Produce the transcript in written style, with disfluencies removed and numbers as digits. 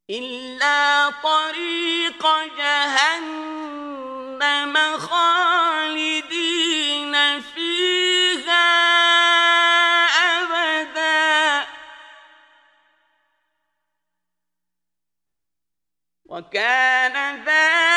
إلا طريق جهنم خالدين فيها أبدا وكان ذلك